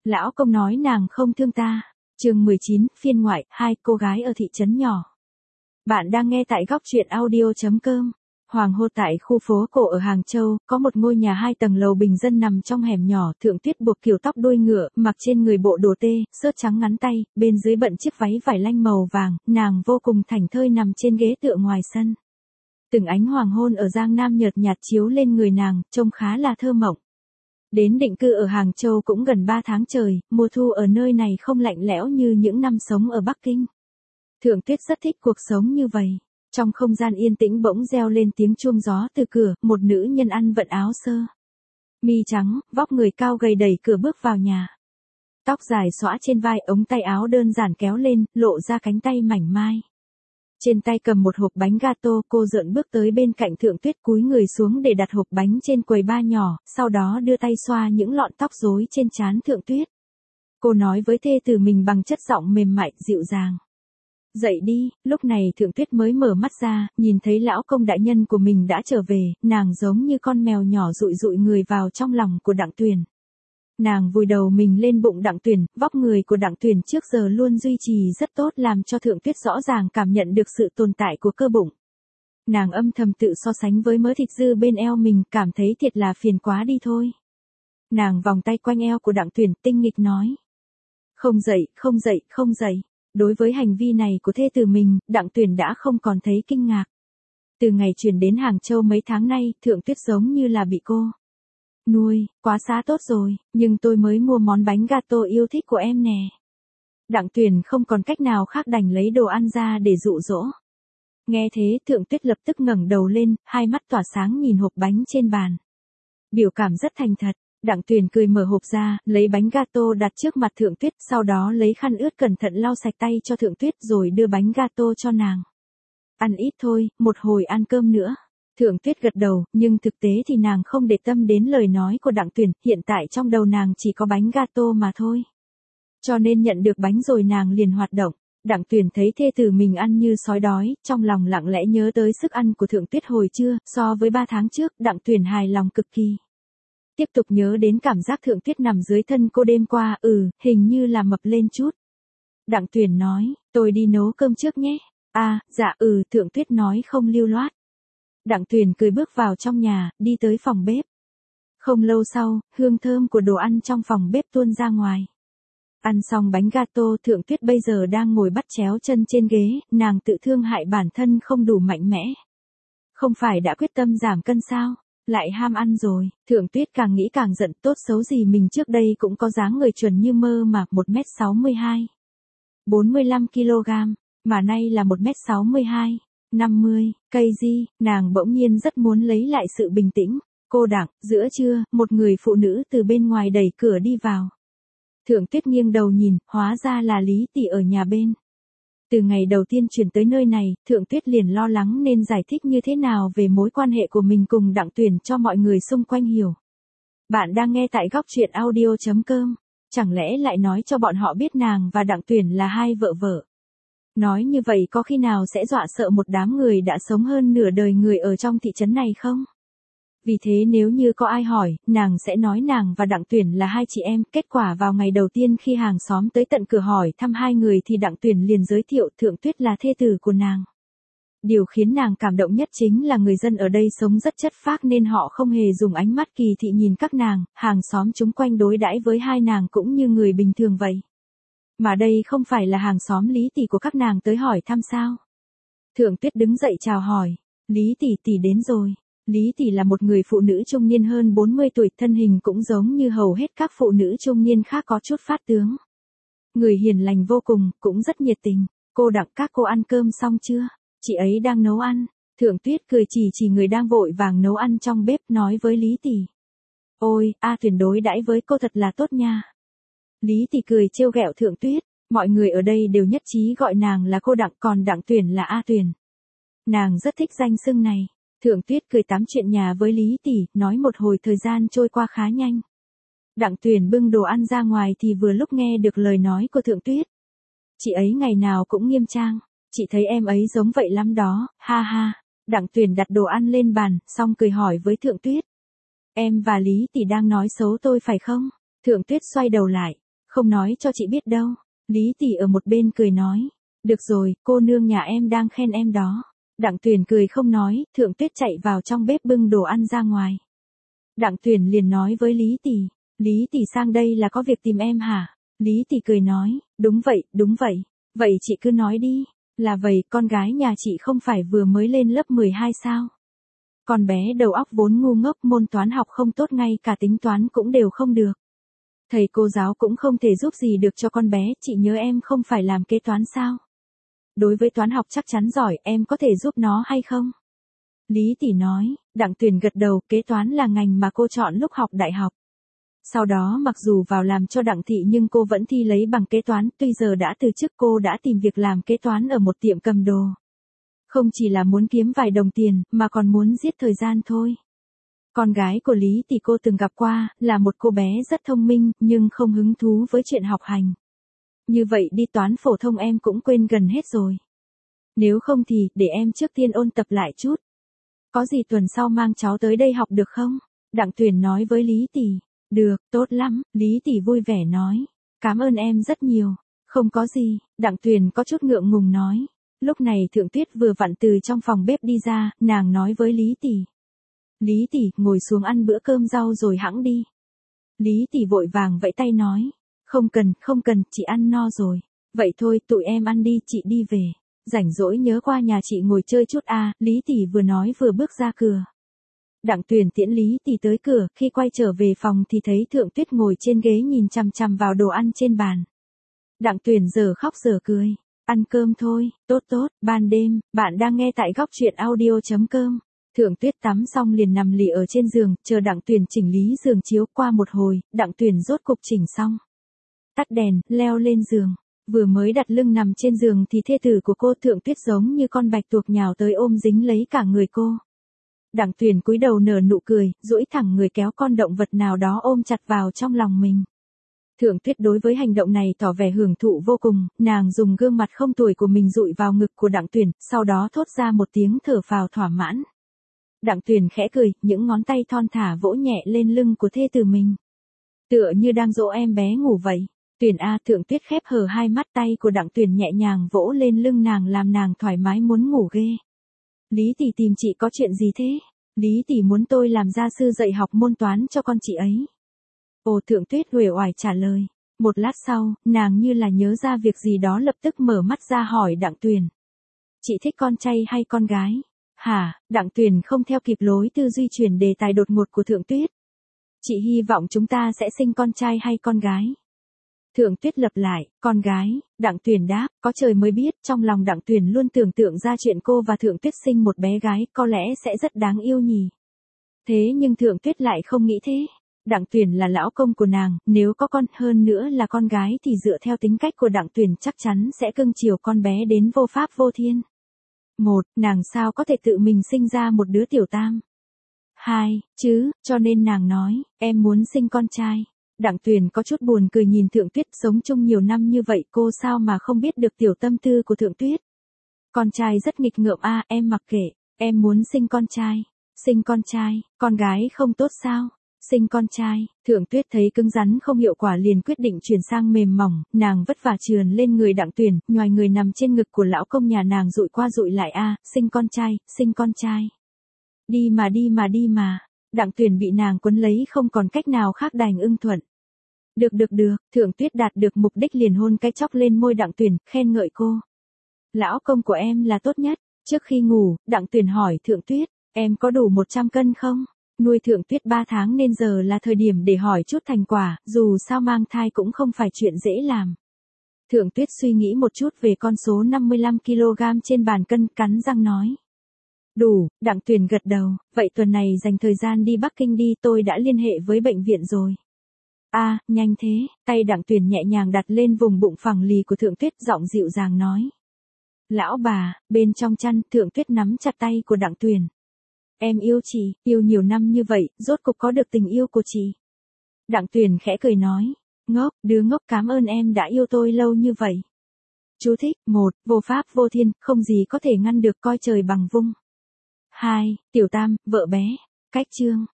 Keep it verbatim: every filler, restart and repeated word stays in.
Lão công nói nàng không thương ta. Chương mười chín, phiên ngoại, hai cô gái ở thị trấn nhỏ. Bạn đang nghe tại góc truyện audio chấm com. Hoàng hôn tại khu phố cổ ở Hàng Châu, có một ngôi nhà hai tầng lầu bình dân nằm trong hẻm nhỏ. Thượng Tuyết buộc kiểu tóc đuôi ngựa, mặc trên người bộ đồ tê, sớt trắng ngắn tay, bên dưới bận chiếc váy vải lanh màu vàng, nàng vô cùng thảnh thơi nằm trên ghế tựa ngoài sân. Từng ánh hoàng hôn ở Giang Nam nhợt nhạt chiếu lên người nàng, trông khá là thơ mộng. Đến định cư ở Hàng Châu cũng gần ba tháng trời, mùa thu ở nơi này không lạnh lẽo như những năm sống ở Bắc Kinh. Thượng Tuyết rất thích cuộc sống như vậy. Trong không gian yên tĩnh bỗng reo lên tiếng chuông gió từ cửa, một nữ nhân ăn vận áo sơ mi trắng, vóc người cao gầy đẩy cửa bước vào nhà. Tóc dài xõa trên vai, ống tay áo đơn giản kéo lên, lộ ra cánh tay mảnh mai. Trên tay cầm một hộp bánh gato, cô dợn bước tới bên cạnh Thượng Tuyết, cúi người xuống để đặt hộp bánh trên quầy ba nhỏ, sau đó đưa tay xoa những lọn tóc rối trên trán Thượng Tuyết. Cô nói với thê tử mình bằng chất giọng mềm mại, dịu dàng. Dậy đi. Lúc này Thượng Tuyết mới mở mắt ra, nhìn thấy lão công đại nhân của mình đã trở về, nàng giống như con mèo nhỏ dụi dụi người vào trong lòng của Đặng Tuyền. Nàng vùi đầu mình lên bụng Đặng Tuyền, vóc người của Đặng Tuyền trước giờ luôn duy trì rất tốt làm cho Thượng Tuyết rõ ràng cảm nhận được sự tồn tại của cơ bụng. Nàng âm thầm tự so sánh với mớ thịt dư bên eo mình, cảm thấy thiệt là phiền quá đi thôi. Nàng vòng tay quanh eo của Đặng Tuyền, tinh nghịch nói. Không dậy, không dậy, không dậy. Đối với hành vi này của thê tử mình, Đặng Tuyền đã không còn thấy kinh ngạc. Từ ngày chuyển đến Hàng Châu mấy tháng nay, Thượng Tuyết giống như là bị cô nuôi, quá xá tốt rồi, nhưng tôi mới mua món bánh gato yêu thích của em nè. Đặng Tuyền không còn cách nào khác đành lấy đồ ăn ra để dụ dỗ. Nghe thế, Thượng Tuyết lập tức ngẩng đầu lên, hai mắt tỏa sáng nhìn hộp bánh trên bàn. Biểu cảm rất thành thật. Đặng Tuyền cười mở hộp ra, lấy bánh gato đặt trước mặt Thượng Tuyết, sau đó lấy khăn ướt cẩn thận lau sạch tay cho Thượng Tuyết rồi đưa bánh gato cho nàng. Ăn ít thôi, một hồi ăn cơm nữa. Thượng Tuyết gật đầu, nhưng thực tế thì nàng không để tâm đến lời nói của Đặng Tuyền, hiện tại trong đầu nàng chỉ có bánh gato mà thôi. Cho nên nhận được bánh rồi nàng liền hoạt động. Đặng Tuyền thấy thê tử mình ăn như sói đói, trong lòng lặng lẽ nhớ tới sức ăn của Thượng Tuyết hồi trưa, so với ba tháng trước, Đặng Tuyền hài lòng cực kỳ. Tiếp tục nhớ đến cảm giác Thượng Tuyết nằm dưới thân cô đêm qua, ừ, hình như là mập lên chút. Đặng Tuyền nói, tôi đi nấu cơm trước nhé. À, dạ ừ, Thượng Tuyết nói không lưu loát. Đặng Tuyền cười bước vào trong nhà, đi tới phòng bếp. Không lâu sau, hương thơm của đồ ăn trong phòng bếp tuôn ra ngoài. Ăn xong bánh gato, Thượng Tuyết bây giờ đang ngồi bắt chéo chân trên ghế, nàng tự thương hại bản thân không đủ mạnh mẽ. Không phải đã quyết tâm giảm cân sao? Lại ham ăn rồi. Thượng Tuyết càng nghĩ càng giận, tốt xấu gì mình trước đây cũng có dáng người chuẩn như mơ mà, một mét sáu mươi hai. bốn mươi lăm ki lô gam, mà nay là một mét sáu mươi hai. năm mươi, cây gì, nàng bỗng nhiên rất muốn lấy lại sự bình tĩnh. Cô Đặng, giữa trưa, một người phụ nữ từ bên ngoài đẩy cửa đi vào. Thượng Tuyết nghiêng đầu nhìn, hóa ra là Lý Tỷ ở nhà bên. Từ ngày đầu tiên chuyển tới nơi này, Thượng Tuyết liền lo lắng nên giải thích như thế nào về mối quan hệ của mình cùng Đặng Tuyền cho mọi người xung quanh hiểu. Bạn đang nghe tại góc truyện audio chấm com. Chẳng lẽ lại nói cho bọn họ biết nàng và Đặng Tuyền là hai vợ vợ? Nói như vậy có khi nào sẽ dọa sợ một đám người đã sống hơn nửa đời người ở trong thị trấn này không? Vì thế nếu như có ai hỏi, nàng sẽ nói nàng và Đặng Tuyền là hai chị em. Kết quả vào ngày đầu tiên khi hàng xóm tới tận cửa hỏi thăm hai người thì Đặng Tuyền liền giới thiệu Thượng Tuyết là thê tử của nàng. Điều khiến nàng cảm động nhất chính là người dân ở đây sống rất chất phác nên họ không hề dùng ánh mắt kỳ thị nhìn các nàng, hàng xóm chúng quanh đối đãi với hai nàng cũng như người bình thường vậy. Mà đây không phải là hàng xóm Lý Tỷ của các nàng tới hỏi thăm sao? Thượng Tuyết đứng dậy chào hỏi, Lý Tỷ tỷ đến rồi. Lý Tỷ là một người phụ nữ trung niên hơn bốn mươi tuổi, thân hình cũng giống như hầu hết các phụ nữ trung niên khác có chút phát tướng. Người hiền lành vô cùng, cũng rất nhiệt tình. Cô Đặng, các cô ăn cơm xong chưa? Chị ấy đang nấu ăn. Thượng Tuyết cười chỉ chỉ người đang vội vàng nấu ăn trong bếp, nói với Lý Tỷ. Ôi, A Tuyền đối đãi với cô thật là tốt nha. Lý Tỷ cười trêu ghẹo Thượng Tuyết, mọi người ở đây đều nhất trí gọi nàng là cô Đặng, còn Đặng Tuyền là A Tuyền. Nàng rất thích danh xưng này. Thượng Tuyết cười tám chuyện nhà với Lý Tỷ, nói một hồi thời gian trôi qua khá nhanh. Đặng Tuyền bưng đồ ăn ra ngoài thì vừa lúc nghe được lời nói của Thượng Tuyết. Chị ấy ngày nào cũng nghiêm trang, chị thấy em ấy giống vậy lắm đó, ha ha. Đặng Tuyền đặt đồ ăn lên bàn, xong cười hỏi với Thượng Tuyết. Em và Lý Tỷ đang nói xấu tôi phải không? Thượng Tuyết xoay đầu lại. Không nói cho chị biết đâu. Lý Tỷ ở một bên cười nói. Được rồi, cô nương nhà em đang khen em đó. Đặng Tuyền cười không nói, Thượng Tuyết chạy vào trong bếp bưng đồ ăn ra ngoài. Đặng Tuyền liền nói với Lý Tỷ. Lý Tỷ sang đây là có việc tìm em hả? Lý Tỷ cười nói, đúng vậy, đúng vậy. Vậy chị cứ nói đi. Là vậy, con gái nhà chị không phải vừa mới lên lớp mười hai sao? Con bé đầu óc vốn ngu ngốc, môn toán học không tốt, ngay cả tính toán cũng đều không được. Thầy cô giáo cũng không thể giúp gì được cho con bé, chị nhớ em không phải làm kế toán sao? Đối với toán học chắc chắn giỏi, em có thể giúp nó hay không? Lý Tỷ nói. Đặng Tuyền gật đầu, kế toán là ngành mà cô chọn lúc học đại học. Sau đó mặc dù vào làm cho Đặng Thị nhưng cô vẫn thi lấy bằng kế toán, tuy giờ đã từ chức cô đã tìm việc làm kế toán ở một tiệm cầm đồ. Không chỉ là muốn kiếm vài đồng tiền, mà còn muốn giết thời gian thôi. Con gái của Lý Tỷ cô từng gặp qua, là một cô bé rất thông minh, nhưng không hứng thú với chuyện học hành. Như vậy đi toán phổ thông em cũng quên gần hết rồi. Nếu không thì, để em trước tiên ôn tập lại chút. Có gì tuần sau mang cháu tới đây học được không? Đặng Tuyền nói với Lý Tỷ. Được, tốt lắm, Lý Tỷ vui vẻ nói. Cảm ơn em rất nhiều. Không có gì, Đặng Tuyền có chút ngượng ngùng nói. Lúc này Thượng Tuyết vừa vặn từ trong phòng bếp đi ra, nàng nói với Lý Tỷ. Lý Tỷ, ngồi xuống ăn bữa cơm rau rồi hẵng đi. Lý Tỷ vội vàng vẫy tay nói. Không cần, không cần, chị ăn no rồi. Vậy thôi, tụi em ăn đi, chị đi về. Rảnh rỗi nhớ qua nhà chị ngồi chơi chút à, Lý Tỷ vừa nói vừa bước ra cửa. Đặng Tuyền tiễn Lý Tỷ tới cửa, khi quay trở về phòng thì thấy Thượng Tuyết ngồi trên ghế nhìn chằm chằm vào đồ ăn trên bàn. Đặng Tuyền giờ khóc giờ cười. Ăn cơm thôi, tốt tốt, ban đêm, bạn đang nghe tại góc truyện audio chấm com. Thượng Tuyết tắm xong liền nằm lì ở trên giường, chờ Đặng Tuyền chỉnh lý giường chiếu. Qua một hồi, Đặng Tuyền rốt cục chỉnh xong. Tắt đèn, leo lên giường. Vừa mới đặt lưng nằm trên giường thì thê tử của cô Thượng Tuyết giống như con bạch tuộc nhào tới ôm dính lấy cả người cô. Đặng Tuyền cúi đầu nở nụ cười, duỗi thẳng người kéo con động vật nào đó ôm chặt vào trong lòng mình. Thượng Tuyết đối với hành động này tỏ vẻ hưởng thụ vô cùng, nàng dùng gương mặt không tuổi của mình dụi vào ngực của Đặng Tuyền, sau đó thốt ra một tiếng thở phào thỏa mãn. Đặng Tuyền khẽ cười, những ngón tay thon thả vỗ nhẹ lên lưng của thê tử mình. Tựa như đang dỗ em bé ngủ vậy. Tuyền a, Thượng Tuyết khép hờ hai mắt, tay của Đặng Tuyền nhẹ nhàng vỗ lên lưng nàng làm nàng thoải mái muốn ngủ ghê. Lý Tỷ tìm chị có chuyện gì thế? Lý Tỷ muốn tôi làm gia sư dạy học môn toán cho con chị ấy. Ồ, Thượng Tuyết uể oải trả lời. Một lát sau, nàng như là nhớ ra việc gì đó lập tức mở mắt ra hỏi Đặng Tuyền. Chị thích con trai hay con gái? Hả? Đặng Tuyền không theo kịp lối tư duy chuyển đề tài đột ngột của Thượng Tuyết. Chị hy vọng chúng ta sẽ sinh con trai hay con gái? Thượng Tuyết lặp lại, con gái. Đặng Tuyền đáp, có trời mới biết, trong lòng Đặng Tuyền luôn tưởng tượng ra chuyện cô và Thượng Tuyết sinh một bé gái, có lẽ sẽ rất đáng yêu nhỉ. Thế nhưng Thượng Tuyết lại không nghĩ thế. Đặng Tuyền là lão công của nàng, nếu có con, hơn nữa là con gái thì dựa theo tính cách của Đặng Tuyền chắc chắn sẽ cưng chiều con bé đến vô pháp vô thiên. Một, nàng sao có thể tự mình sinh ra một đứa tiểu tam. Hai, chứ, cho nên nàng nói, em muốn sinh con trai. Đặng Tuyền có chút buồn cười nhìn Thượng Tuyết, sống chung nhiều năm như vậy cô sao mà không biết được tiểu tâm tư của Thượng Tuyết. Con trai rất nghịch ngợm a, à, em mặc kệ, em muốn sinh con trai. Sinh con trai, con gái không tốt sao? Sinh con trai, Thượng Tuyết thấy cứng rắn không hiệu quả liền quyết định chuyển sang mềm mỏng, nàng vất vả trườn lên người Đặng Tuyền, nhoài người nằm trên ngực của lão công nhà nàng dụi qua dụi lại a, à, sinh con trai, sinh con trai. Đi mà đi mà đi mà. Đặng Tuyền bị nàng quấn lấy không còn cách nào khác đành ưng thuận. Được được được, Thượng Tuyết đạt được mục đích liền hôn cái chóc lên môi Đặng Tuyền, khen ngợi cô. Lão công của em là tốt nhất. Trước khi ngủ, Đặng Tuyền hỏi Thượng Tuyết, em có đủ một trăm cân không? Nuôi Thượng Tuyết ba tháng nên giờ là thời điểm để hỏi chút thành quả, dù sao mang thai cũng không phải chuyện dễ làm. Thượng Tuyết suy nghĩ một chút về con số năm mươi lăm ki lô gam trên bàn cân, cắn răng nói. Đủ, Đặng Tuyền gật đầu, vậy tuần này dành thời gian đi Bắc Kinh đi, tôi đã liên hệ với bệnh viện rồi. A, à, nhanh thế, tay Đặng Tuyền nhẹ nhàng đặt lên vùng bụng phẳng lì của Thượng Tuyết, giọng dịu dàng nói. Lão bà, bên trong chăn, Thượng Tuyết nắm chặt tay của Đặng Tuyền. Em yêu chị, yêu nhiều năm như vậy, rốt cục có được tình yêu của chị. Đặng Tuyền khẽ cười nói, ngốc, đứa ngốc, cảm ơn em đã yêu tôi lâu như vậy. Chú thích, một, vô pháp vô thiên, không gì có thể ngăn được, coi trời bằng vung. Hai, tiểu tam, vợ bé. Cách chương.